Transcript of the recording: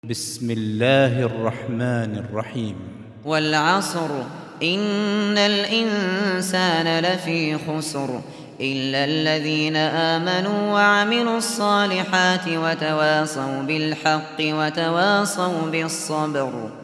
بسم الله الرحمن الرحيم. والعصر إن الإنسان لفي خسر إلا الذين آمنوا وعملوا الصالحات وتواصوا بالحق وتواصوا بالصبر.